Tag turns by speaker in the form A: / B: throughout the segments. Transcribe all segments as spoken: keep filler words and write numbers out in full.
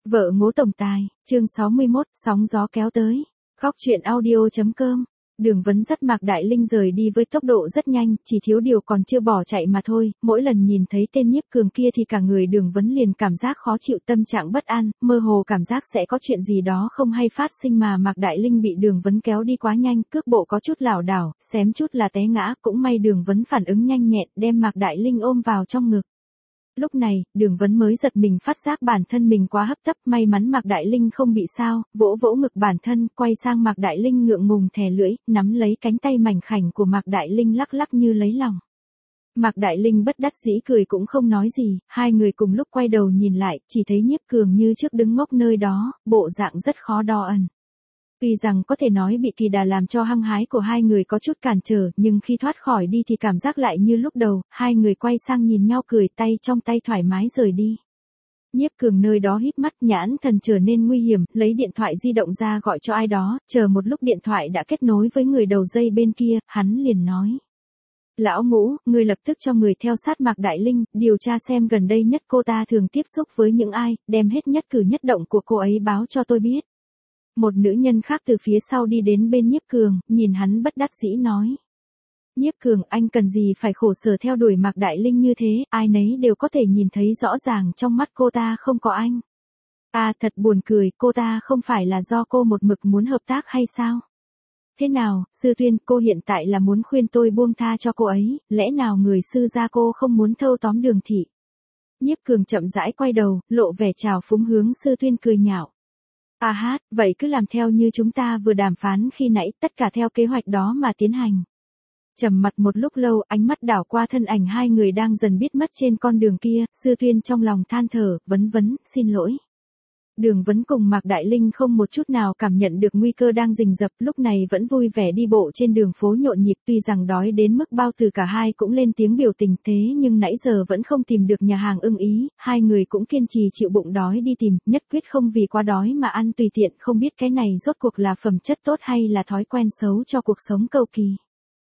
A: Vợ ngố tổng tài, chương sáu mươi mốt, sóng gió kéo tới. Góc truyện audio.com. Đường Vấn dắt Mạc Đại Linh rời đi với tốc độ rất nhanh, chỉ thiếu điều còn chưa bỏ chạy mà thôi. Mỗi lần nhìn thấy tên Nhiếp Cường kia thì cả người Đường Vấn liền cảm giác khó chịu, tâm trạng bất an, mơ hồ cảm giác sẽ có chuyện gì đó không hay phát sinh, mà Mạc Đại Linh bị Đường Vấn kéo đi quá nhanh, cước bộ có chút lảo đảo, xém chút là té ngã, cũng may Đường Vấn phản ứng nhanh nhẹn, đem Mạc Đại Linh ôm vào trong ngực. Lúc này, Đường Vấn mới giật mình phát giác bản thân mình quá hấp tấp, may mắn Mạc Đại Linh không bị sao, vỗ vỗ ngực bản thân, quay sang Mạc Đại Linh ngượng ngùng thè lưỡi, nắm lấy cánh tay mảnh khảnh của Mạc Đại Linh lắc lắc như lấy lòng. Mạc Đại Linh bất đắc dĩ cười cũng không nói gì, hai người cùng lúc quay đầu nhìn lại, chỉ thấy Nhiếp Cường như trước đứng ngốc nơi đó, bộ dạng rất khó đo ẩn. Tuy rằng có thể nói bị Kỳ Đà làm cho hăng hái của hai người có chút cản trở, nhưng khi thoát khỏi đi thì cảm giác lại như lúc đầu, hai người quay sang nhìn nhau cười, tay trong tay thoải mái rời đi. Nhiếp Cường nơi đó híp mắt, nhãn thần trở nên nguy hiểm, lấy điện thoại di động ra gọi cho ai đó, chờ một lúc điện thoại đã kết nối với người đầu dây bên kia, hắn liền nói. Lão Ngũ, người lập tức cho người theo sát Mạc Đại Linh, điều tra xem gần đây nhất cô ta thường tiếp xúc với những ai, đem hết nhất cử nhất động của cô ấy báo cho tôi biết. Một nữ nhân khác từ phía sau đi đến bên Nhiếp Cường, nhìn hắn bất đắc dĩ nói. Nhiếp Cường, anh cần gì phải khổ sở theo đuổi Mạc Đại Linh như thế, ai nấy đều có thể nhìn thấy rõ ràng trong mắt cô ta không có anh. À thật buồn cười, cô ta không phải là do cô một mực muốn hợp tác hay sao? Thế nào, Sư Tuyên, cô hiện tại là muốn khuyên tôi buông tha cho cô ấy, lẽ nào người sư gia cô không muốn thâu tóm Đường thị? Nhiếp Cường chậm rãi quay đầu, lộ vẻ trào phúng hướng Sư Tuyên cười nhạo. À hát, vậy cứ làm theo như chúng ta vừa đàm phán khi nãy, tất cả theo kế hoạch đó mà tiến hành. Trầm mặt một lúc lâu, ánh mắt đảo qua thân ảnh hai người đang dần biết mất trên con đường kia, Sư Tuyên trong lòng than thở, vấn vấn, xin lỗi. Đường Vấn cùng Mạc Đại Linh không một chút nào cảm nhận được nguy cơ đang rình rập, lúc này vẫn vui vẻ đi bộ trên đường phố nhộn nhịp, tuy rằng đói đến mức bao từ cả hai cũng lên tiếng biểu tình, thế nhưng nãy giờ vẫn không tìm được nhà hàng ưng ý, hai người cũng kiên trì chịu bụng đói đi tìm, nhất quyết không vì quá đói mà ăn tùy tiện, không biết cái này rốt cuộc là phẩm chất tốt hay là thói quen xấu cho cuộc sống cầu kỳ.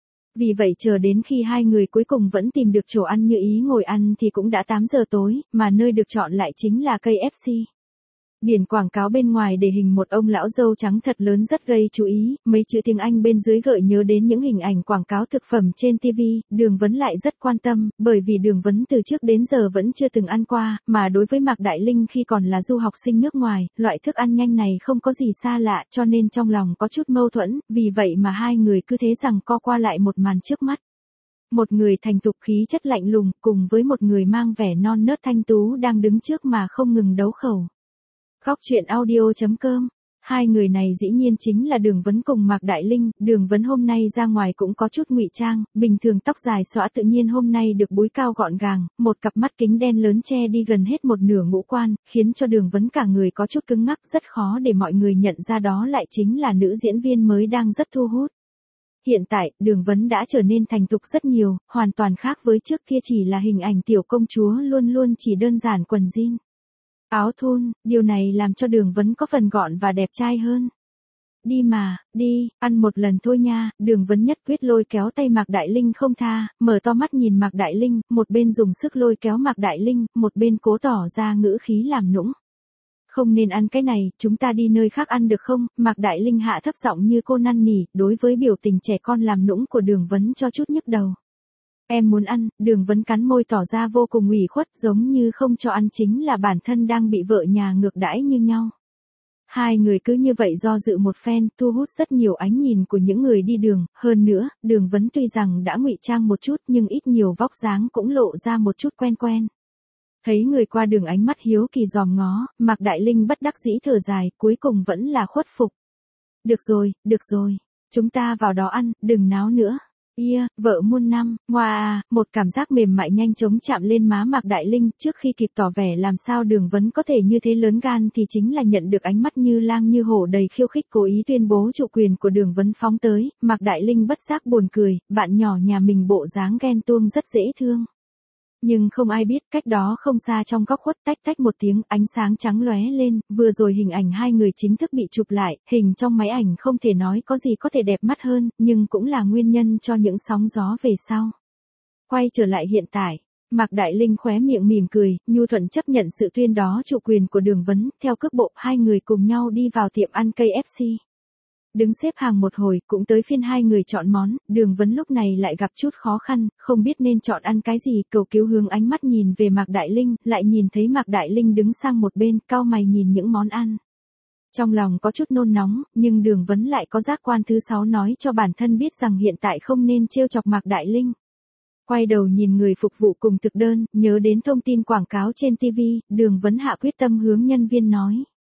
A: Vì vậy chờ đến khi hai người cuối cùng vẫn tìm được chỗ ăn như ý ngồi ăn thì cũng đã tám giờ tối, mà nơi được chọn lại chính là ca ép xê. Biển quảng cáo bên ngoài để hình một ông lão râu trắng thật lớn rất gây chú ý, mấy chữ tiếng Anh bên dưới gợi nhớ đến những hình ảnh quảng cáo thực phẩm trên ti vi, Đường Vấn lại rất quan tâm, bởi vì Đường Vấn từ trước đến giờ vẫn chưa từng ăn qua, mà đối với Mạc Đại Linh khi còn là du học sinh nước ngoài, loại thức ăn nhanh này không có gì xa lạ, cho nên trong lòng có chút mâu thuẫn, vì vậy mà hai người cứ thế rằng co qua lại một màn trước mắt. Một người thành thục khí chất lạnh lùng, cùng với một người mang vẻ non nớt thanh tú đang đứng trước mà không ngừng đấu khẩu. Góc truyện audio.com. Hai người này dĩ nhiên chính là Đường Vấn cùng Mạc Đại Linh, Đường Vấn hôm nay ra ngoài cũng có chút ngụy trang, bình thường tóc dài xõa tự nhiên hôm nay được búi cao gọn gàng, một cặp mắt kính đen lớn che đi gần hết một nửa ngũ quan, khiến cho Đường Vấn cả người có chút cứng ngắc, rất khó để mọi người nhận ra đó lại chính là nữ diễn viên mới đang rất thu hút. Hiện tại, Đường Vấn đã trở nên thành thục rất nhiều, hoàn toàn khác với trước kia chỉ là hình ảnh tiểu công chúa luôn luôn chỉ đơn giản quần jean. Áo thun, điều này làm cho Đường Vấn có phần gọn và đẹp trai hơn. Đi mà, đi, ăn một lần thôi nha, Đường Vấn nhất quyết lôi kéo tay Mạc Đại Linh không tha, mở to mắt nhìn Mạc Đại Linh, một bên dùng sức lôi kéo Mạc Đại Linh, một bên cố tỏ ra ngữ khí làm nũng. Không nên ăn cái này, chúng ta đi nơi khác ăn được không? Mạc Đại Linh hạ thấp giọng như cô năn nỉ, đối với biểu tình trẻ con làm nũng của Đường Vấn cho chút nhức đầu. Em muốn ăn, Đường Vấn cắn môi tỏ ra vô cùng ủy khuất, giống như không cho ăn chính là bản thân đang bị vợ nhà ngược đãi như nhau. Hai người cứ như vậy do dự một phen, thu hút rất nhiều ánh nhìn của những người đi đường, hơn nữa, Đường Vấn tuy rằng đã ngụy trang một chút nhưng ít nhiều vóc dáng cũng lộ ra một chút quen quen. Thấy người qua đường ánh mắt hiếu kỳ dòm ngó, Mạc Đại Linh bất đắc dĩ thở dài, cuối cùng vẫn là khuất phục. Được rồi, được rồi, chúng ta vào đó ăn, đừng náo nữa. Ia, vợ muôn năm, ngoa à, một cảm giác mềm mại nhanh chóng chạm lên má Mạc Đại Linh, trước khi kịp tỏ vẻ làm sao Đường Vấn có thể như thế lớn gan thì chính là nhận được ánh mắt như lang như hổ đầy khiêu khích cố ý tuyên bố chủ quyền của Đường Vấn phóng tới, Mạc Đại Linh bất giác buồn cười, bạn nhỏ nhà mình bộ dáng ghen tuông rất dễ thương. Nhưng không ai biết, cách đó không xa trong góc khuất tách tách một tiếng, ánh sáng trắng lóe lên, vừa rồi hình ảnh hai người chính thức bị chụp lại, hình trong máy ảnh không thể nói có gì có thể đẹp mắt hơn, nhưng cũng là nguyên nhân cho những sóng gió về sau. Quay trở lại hiện tại, Mạc Đại Linh khóe miệng mỉm cười, nhu thuận chấp nhận sự tuyên đó chủ quyền của Đường Vấn, theo cước bộ hai người cùng nhau đi vào tiệm ăn ca ép xê. Đứng xếp hàng một hồi, cũng tới phiên hai người chọn món, Đường Vấn lúc này lại gặp chút khó khăn, không biết nên chọn ăn cái gì, cầu cứu hướng ánh mắt nhìn về Mạc Đại Linh, lại nhìn thấy Mạc Đại Linh đứng sang một bên, cau mày nhìn những món ăn. Trong lòng có chút nôn nóng, nhưng Đường Vấn lại có giác quan thứ sáu nói cho bản thân biết rằng hiện tại không nên trêu chọc Mạc Đại Linh. Quay đầu nhìn người phục vụ cùng thực đơn, nhớ đến thông tin quảng cáo trên ti vi, Đường Vấn hạ quyết tâm hướng nhân viên nói.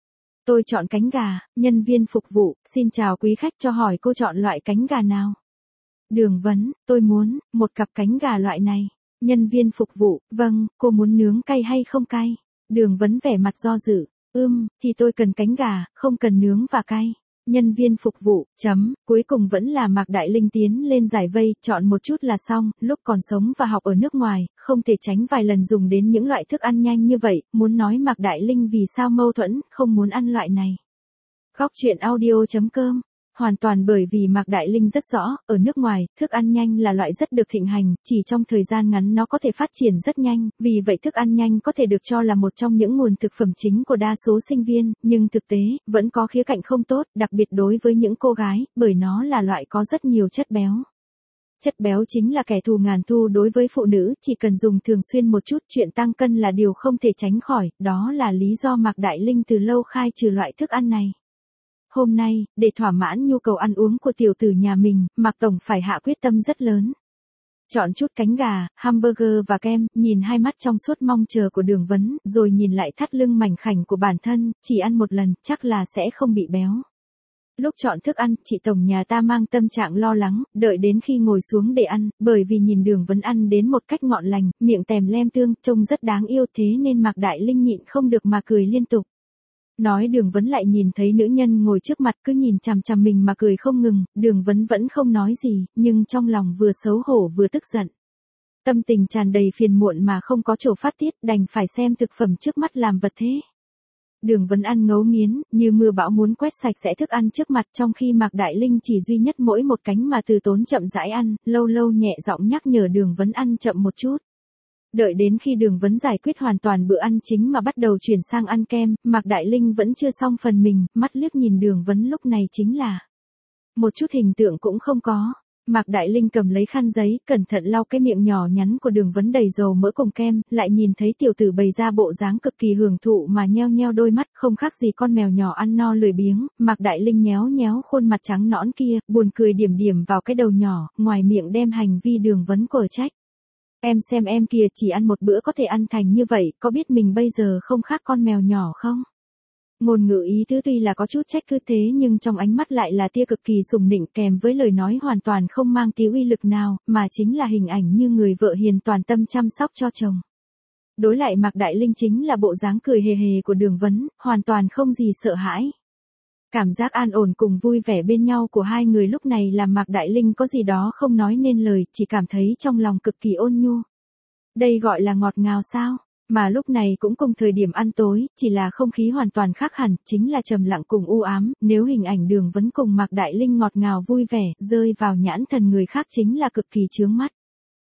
A: Tôi chọn cánh gà, nhân viên phục vụ, xin chào quý khách, cho hỏi cô chọn loại cánh gà nào? Đường Vấn, tôi muốn, một cặp cánh gà loại này. Nhân viên phục vụ, vâng, cô muốn nướng cay hay không cay? Đường Vấn vẻ mặt do dự, ưm, thì tôi cần cánh gà, không cần nướng và cay. Nhân viên phục vụ, chấm, cuối cùng vẫn là Mạc Đại Linh tiến lên giải vây, chọn một chút là xong, lúc còn sống và học ở nước ngoài, không thể tránh vài lần dùng đến những loại thức ăn nhanh như vậy, muốn nói Mạc Đại Linh vì sao mâu thuẫn, không muốn ăn loại này. Góc truyện audio chấm com. Hoàn toàn bởi vì Mạc Đại Linh rất rõ, ở nước ngoài, thức ăn nhanh là loại rất được thịnh hành, chỉ trong thời gian ngắn nó có thể phát triển rất nhanh, vì vậy thức ăn nhanh có thể được cho là một trong những nguồn thực phẩm chính của đa số sinh viên, nhưng thực tế, vẫn có khía cạnh không tốt, đặc biệt đối với những cô gái, bởi nó là loại có rất nhiều chất béo. Chất béo chính là kẻ thù ngàn thu đối với phụ nữ, chỉ cần dùng thường xuyên một chút, chuyện tăng cân là điều không thể tránh khỏi, đó là lý do Mạc Đại Linh từ lâu khai trừ loại thức ăn này. Hôm nay, để thỏa mãn nhu cầu ăn uống của tiểu tử nhà mình, Mạc Tổng phải hạ quyết tâm rất lớn. Chọn chút cánh gà, hamburger và kem, nhìn hai mắt trong suốt mong chờ của Đường Vấn, rồi nhìn lại thắt lưng mảnh khảnh của bản thân, chỉ ăn một lần, chắc là sẽ không bị béo. Lúc chọn thức ăn, chị Tổng nhà ta mang tâm trạng lo lắng, đợi đến khi ngồi xuống để ăn, bởi vì nhìn Đường Vấn ăn đến một cách ngọn lành, miệng tèm lem tương, trông rất đáng yêu, thế nên Mạc Đại Linh nhịn không được mà cười liên tục. Nói Đường Vấn lại nhìn thấy nữ nhân ngồi trước mặt cứ nhìn chằm chằm mình mà cười không ngừng, Đường Vấn vẫn không nói gì, nhưng trong lòng vừa xấu hổ vừa tức giận. Tâm tình tràn đầy phiền muộn mà không có chỗ phát tiết, đành phải xem thực phẩm trước mắt làm vật thế. Đường Vấn ăn ngấu nghiến, như mưa bão muốn quét sạch sẽ thức ăn trước mặt, trong khi Mạc Đại Linh chỉ duy nhất mỗi một cánh mà từ tốn chậm rãi ăn, lâu lâu nhẹ giọng nhắc nhở Đường Vấn ăn chậm một chút. Đợi đến khi Đường Vấn giải quyết hoàn toàn bữa ăn chính mà bắt đầu chuyển sang ăn kem, Mạc Đại Linh vẫn chưa xong phần mình, mắt liếc nhìn Đường Vấn lúc này chính là một chút hình tượng cũng không có. Mạc Đại Linh cầm lấy khăn giấy, cẩn thận lau cái miệng nhỏ nhắn của Đường Vấn đầy dầu mỡ cùng kem, lại nhìn thấy tiểu tử bày ra bộ dáng cực kỳ hưởng thụ mà nheo nheo đôi mắt, không khác gì con mèo nhỏ ăn no lười biếng. Mạc Đại Linh nhéo nhéo khuôn mặt trắng nõn kia, buồn cười điểm điểm vào cái đầu nhỏ, ngoài miệng đem hành vi Đường Vấn cở trách. Em xem em kìa, chỉ ăn một bữa có thể ăn thành như vậy, có biết mình bây giờ không khác con mèo nhỏ không? Ngôn ngữ ý tứ tuy là có chút trách cứ thế nhưng trong ánh mắt lại là tia cực kỳ sùng nịnh, kèm với lời nói hoàn toàn không mang tí uy lực nào, mà chính là hình ảnh như người vợ hiền toàn tâm chăm sóc cho chồng. Đối lại Mạc Đại Linh chính là bộ dáng cười hề hề của Đường Vấn, hoàn toàn không gì sợ hãi. Cảm giác an ổn cùng vui vẻ bên nhau của hai người lúc này làm Mạc Đại Linh có gì đó không nói nên lời, chỉ cảm thấy trong lòng cực kỳ ôn nhu. Đây gọi là ngọt ngào sao? Mà lúc này cũng cùng thời điểm ăn tối, chỉ là không khí hoàn toàn khác hẳn, chính là trầm lặng cùng u ám, nếu hình ảnh Đường Vấn cùng Mạc Đại Linh ngọt ngào vui vẻ, rơi vào nhãn thần người khác chính là cực kỳ chướng mắt.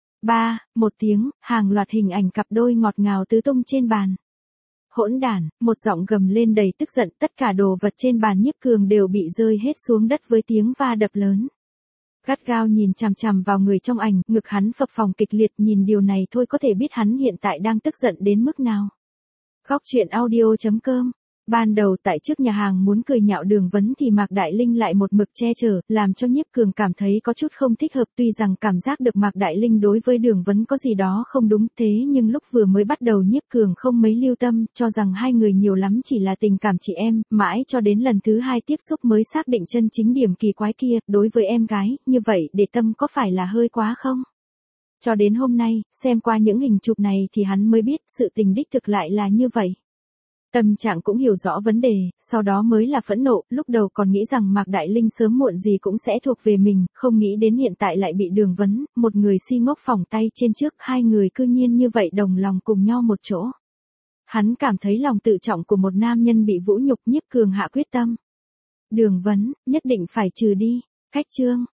A: Ba, một tiếng, hàng loạt hình ảnh cặp đôi ngọt ngào tứ tung trên bàn. Hỗn đản, một giọng gầm lên đầy tức giận, tất cả đồ vật trên bàn Nhiếp Cường đều bị rơi hết xuống đất với tiếng va đập lớn. Gắt gao nhìn chằm chằm vào người trong ảnh, ngực hắn phập phồng kịch liệt, nhìn điều này thôi có thể biết hắn hiện tại đang tức giận đến mức nào. Góc truyện audio chấm com. Ban đầu tại trước nhà hàng muốn cười nhạo Đường Vấn thì Mạc Đại Linh lại một mực che chở, làm cho Nhiếp Cường cảm thấy có chút không thích hợp, tuy rằng cảm giác được Mạc Đại Linh đối với Đường Vấn có gì đó không đúng, thế nhưng lúc vừa mới bắt đầu Nhiếp Cường không mấy lưu tâm, cho rằng hai người nhiều lắm chỉ là tình cảm chị em, mãi cho đến lần thứ hai tiếp xúc mới xác định chân chính điểm kỳ quái kia, đối với em gái, như vậy để tâm có phải là hơi quá không? Cho đến hôm nay, xem qua những hình chụp này thì hắn mới biết sự tình đích thực lại là như vậy. Tâm trạng cũng hiểu rõ vấn đề, sau đó mới là phẫn nộ, lúc đầu còn nghĩ rằng Mạc Đại Linh sớm muộn gì cũng sẽ thuộc về mình, không nghĩ đến hiện tại lại bị Đường Vấn, một người si ngốc phỏng tay trên trước, hai người cư nhiên như vậy đồng lòng cùng nhau một chỗ. Hắn cảm thấy lòng tự trọng của một nam nhân bị vũ nhục, Nhiếp Cường hạ quyết tâm. Đường Vấn, nhất định phải trừ đi. Cách chương.